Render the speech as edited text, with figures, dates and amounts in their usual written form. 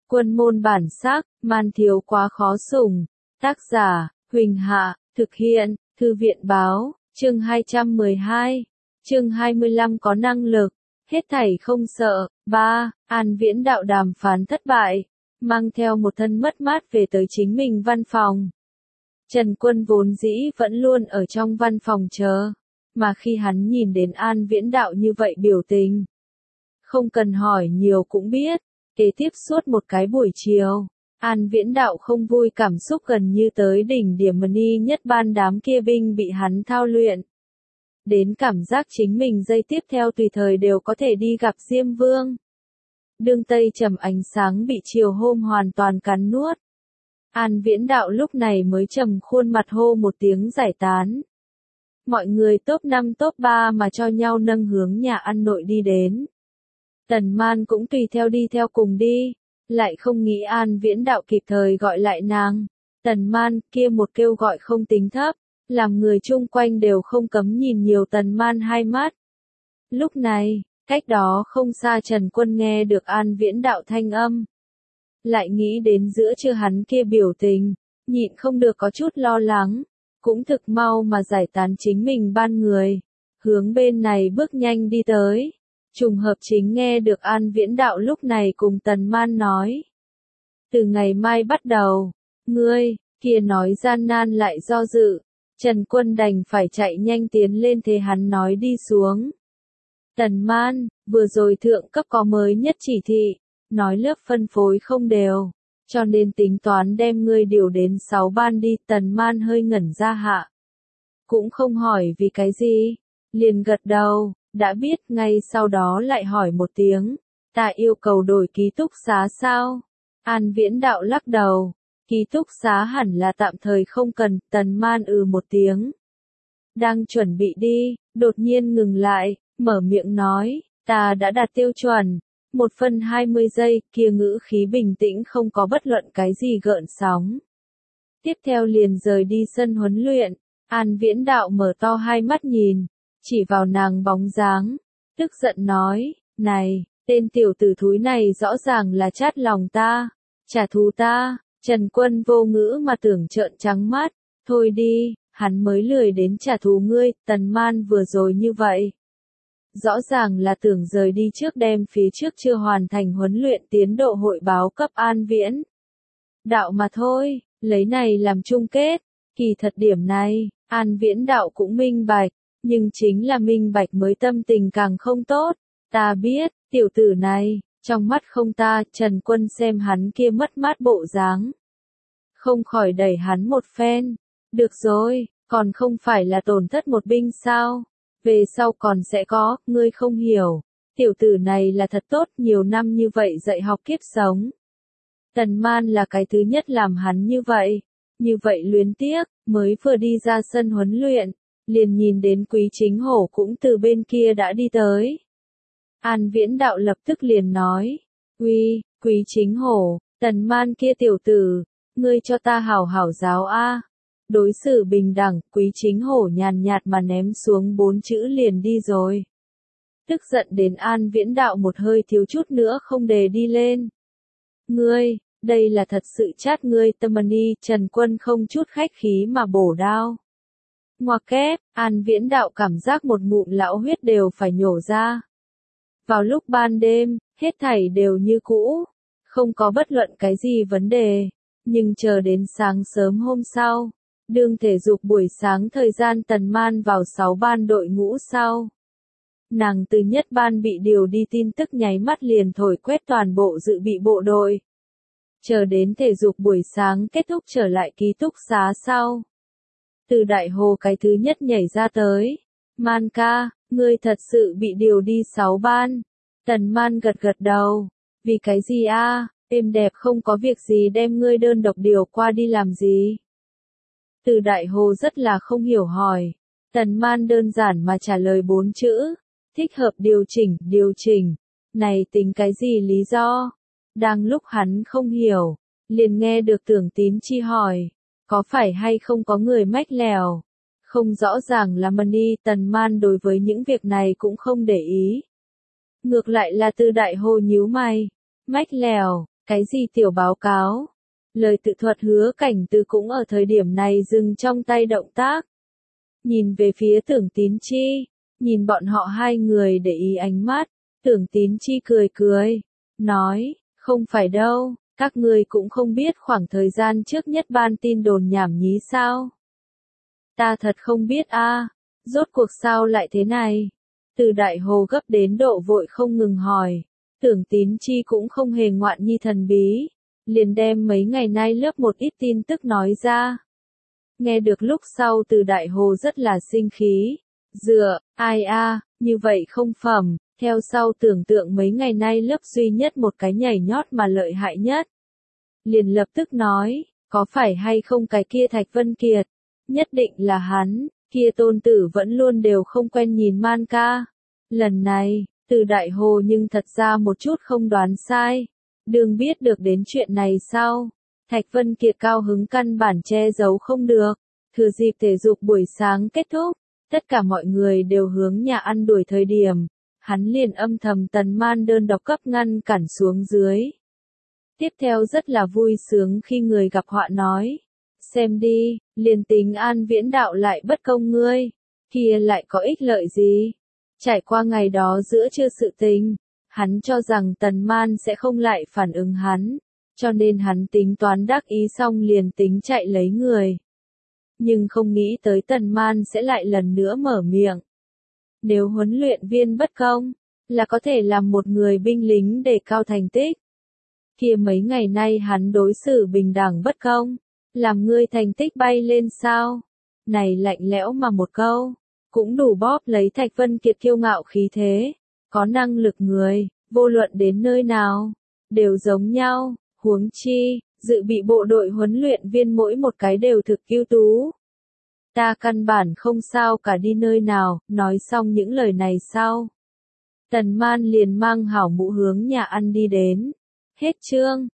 Quân môn bản sắc, man thiếu quá khó sủng. Tác giả, Huỳnh Hạ, thực hiện, Thư viện báo, chương 212, chương 25 có năng lực, hết thảy không sợ. 3. An Viễn Đạo đàm phán thất bại, mang theo một thân mất mát về tới chính mình văn phòng. Trần Quân vốn dĩ vẫn luôn ở trong văn phòng chờ, mà khi hắn nhìn đến An Viễn Đạo như vậy biểu tình, không cần hỏi nhiều cũng biết, kế tiếp suốt một cái buổi chiều, An Viễn Đạo không vui, cảm xúc gần như tới đỉnh điểm, mani nhất ban đám kia binh bị hắn thao luyện. Đến cảm giác chính mình giây tiếp theo tùy thời đều có thể đi gặp Diêm Vương. Đường Tây trầm ánh sáng bị chiều hôm hoàn toàn cắn nuốt. An Viễn Đạo lúc này mới trầm khuôn mặt hô một tiếng giải tán. Mọi người top 5 top 3 mà cho nhau nâng hướng nhà ăn nội đi đến. Tần Man cũng tùy theo đi theo cùng đi, lại không nghĩ An Viễn Đạo kịp thời gọi lại nàng. Tần Man kia một kêu gọi không tính thấp, làm người chung quanh đều không cấm nhìn nhiều Tần Man hai mắt. Lúc này, cách đó không xa Trần Quân nghe được An Viễn Đạo thanh âm. Lại nghĩ đến giữa trưa hắn kia biểu tình, nhịn không được có chút lo lắng, cũng thực mau mà giải tán chính mình ban người, hướng bên này bước nhanh đi tới. Trùng hợp chính nghe được An Viễn Đạo lúc này cùng Tần Man nói. Từ ngày mai bắt đầu, ngươi, kia nói gian nan lại do dự, Trần Quân đành phải chạy nhanh tiến lên thế hắn nói đi xuống. Tần Man, vừa rồi thượng cấp có mới nhất chỉ thị, nói lớp phân phối không đều, cho nên tính toán đem ngươi điều đến 6 ban đi. Tần Man hơi ngẩn ra hạ. Cũng không hỏi vì cái gì, liền gật đầu, đã biết. Ngay sau đó lại hỏi một tiếng, ta yêu cầu đổi ký túc xá sao? An Viễn Đạo lắc đầu, ký túc xá hẳn là tạm thời không cần. Tần Man một tiếng. Đang chuẩn bị đi, đột nhiên ngừng lại, mở miệng nói, ta đã đạt tiêu chuẩn. 1/20 giây, kia ngữ khí bình tĩnh không có bất luận cái gì gợn sóng. Tiếp theo liền rời đi sân huấn luyện. An Viễn Đạo mở to hai mắt nhìn, chỉ vào nàng bóng dáng, tức giận nói, này, tên tiểu tử thúi này rõ ràng là chát lòng ta, trả thù ta. Trần Quân vô ngữ mà tưởng trợn trắng mắt, thôi đi, hắn mới lười đến trả thù ngươi. Tần Man vừa rồi như vậy, rõ ràng là tưởng rời đi trước đem phía trước chưa hoàn thành huấn luyện tiến độ hội báo cấp An Viễn Đạo mà thôi, lấy này làm chung kết. Kỳ thật điểm này, An Viễn Đạo cũng minh bạch, nhưng chính là minh bạch mới tâm tình càng không tốt. Ta biết, tiểu tử này, trong mắt không ta. Trần Quân xem hắn kia mất mát bộ dáng, không khỏi đẩy hắn một phen. Được rồi, còn không phải là tổn thất một binh sao? Về sau còn sẽ có, ngươi không hiểu. Tiểu tử này là thật tốt, nhiều năm như vậy dạy học kiếp sống. Tần Man là cái thứ nhất làm hắn như vậy luyến tiếc. Mới vừa đi ra sân huấn luyện, liền nhìn đến Quý Chính Hổ cũng từ bên kia đã đi tới. An Viễn Đạo lập tức liền nói, Quý Chính Hổ, Tần Man kia tiểu tử, ngươi cho ta hảo hảo giáo a. Đối xử bình đẳng. Quý Chính Hổ nhàn nhạt mà ném xuống 4 chữ liền đi rồi. Tức giận đến An Viễn Đạo một hơi thiếu chút nữa không đề đi lên. Ngươi, đây là thật sự chát ngươi tâm mani. Trần Quân không chút khách khí mà bổ đao. Ngoặc kép, An Viễn Đạo cảm giác một ngụm lão huyết đều phải nhổ ra. Vào lúc ban đêm, hết thảy đều như cũ, không có bất luận cái gì vấn đề, nhưng chờ đến sáng sớm hôm sau, đường thể dục buổi sáng thời gian Tần Man vào 6 ban đội ngũ sau. Nàng từ nhất ban bị điều đi tin tức nháy mắt liền thổi quét toàn bộ dự bị bộ đội. Chờ đến thể dục buổi sáng kết thúc trở lại ký túc xá sau. Từ Đại Hồ cái thứ nhất nhảy ra tới. Man ca, ngươi thật sự bị điều đi 6 ban. Tần Man gật gật đầu. Vì cái gì a? Êm đẹp không có việc gì đem ngươi đơn độc điều qua đi làm gì? Từ Đại Hồ rất là không hiểu hỏi. Tần Man đơn giản mà trả lời 4 chữ. Thích hợp điều chỉnh. Này tính cái gì lý do? Đang lúc hắn không hiểu, liền nghe được Tưởng Tín Chi hỏi. Có phải hay không có người mách lèo? Không rõ ràng là mani. Tần Man đối với những việc này cũng không để ý. Ngược lại là Từ Đại Hồ nhíu mày. Mách lèo, Cái gì tiểu báo cáo? Lời tự thuật Hứa Cảnh Từ cũng ở thời điểm này dừng trong tay động tác. Nhìn về phía Tưởng Tín Chi, nhìn bọn họ hai người để ý ánh mắt, Tưởng Tín Chi cười cười, nói, không phải đâu, các ngươi cũng không biết khoảng thời gian trước nhất ban tin đồn nhảm nhí sao? Ta thật không biết a, rốt cuộc sao lại thế này? Từ Đại Hồ gấp đến độ vội không ngừng hỏi, Tưởng Tín Chi cũng không hề ngoạn nhi thần bí, liền đem mấy ngày nay lớp một ít tin tức nói ra. Nghe được lúc sau Từ Đại Hồ rất là sinh khí, ai a, như vậy không phẩm, theo sau tưởng tượng mấy ngày nay lớp duy nhất một cái nhảy nhót mà lợi hại nhất. Liền lập tức nói, có phải hay không cái kia Thạch Vân Kiệt, nhất định là hắn, kia tôn tử vẫn luôn đều không quen nhìn man ca. Lần này, Từ Đại Hồ nhưng thật ra một chút không đoán sai, đừng biết được đến chuyện này sau. Thạch Vân Kiệt cao hứng căn bản che giấu không được, thừa dịp thể dục buổi sáng kết thúc, tất cả mọi người đều hướng nhà ăn đuổi thời điểm, hắn liền âm thầm Tần Man đơn độc cấp ngăn cản xuống dưới. Tiếp theo rất là vui sướng khi người gặp họa nói, xem đi, liền tính An Viễn đạo lại bất công ngươi, kia lại có ích lợi gì? Trải qua ngày đó giữa trưa sự tình, hắn cho rằng Tần Man sẽ không lại phản ứng hắn, cho nên hắn tính toán đắc ý xong liền tính chạy lấy người. Nhưng không nghĩ tới Tần Man sẽ lại lần nữa mở miệng. Nếu huấn luyện viên bất công, là có thể làm một người binh lính để cao thành tích. Kia mấy ngày nay hắn đối xử bình đẳng bất công, làm ngươi thành tích bay lên sao? Này lạnh lẽo mà một câu, cũng đủ bóp lấy Thạch Vân Kiệt kiêu ngạo khí thế. Có năng lực người, vô luận đến nơi nào, đều giống nhau, huống chi, dự bị bộ đội huấn luyện viên mỗi một cái đều thực ưu tú. Ta căn bản không sao cả đi nơi nào, nói xong những lời này sau. Tần Man liền mang hảo mũ hướng nhà ăn đi đến. Hết chương.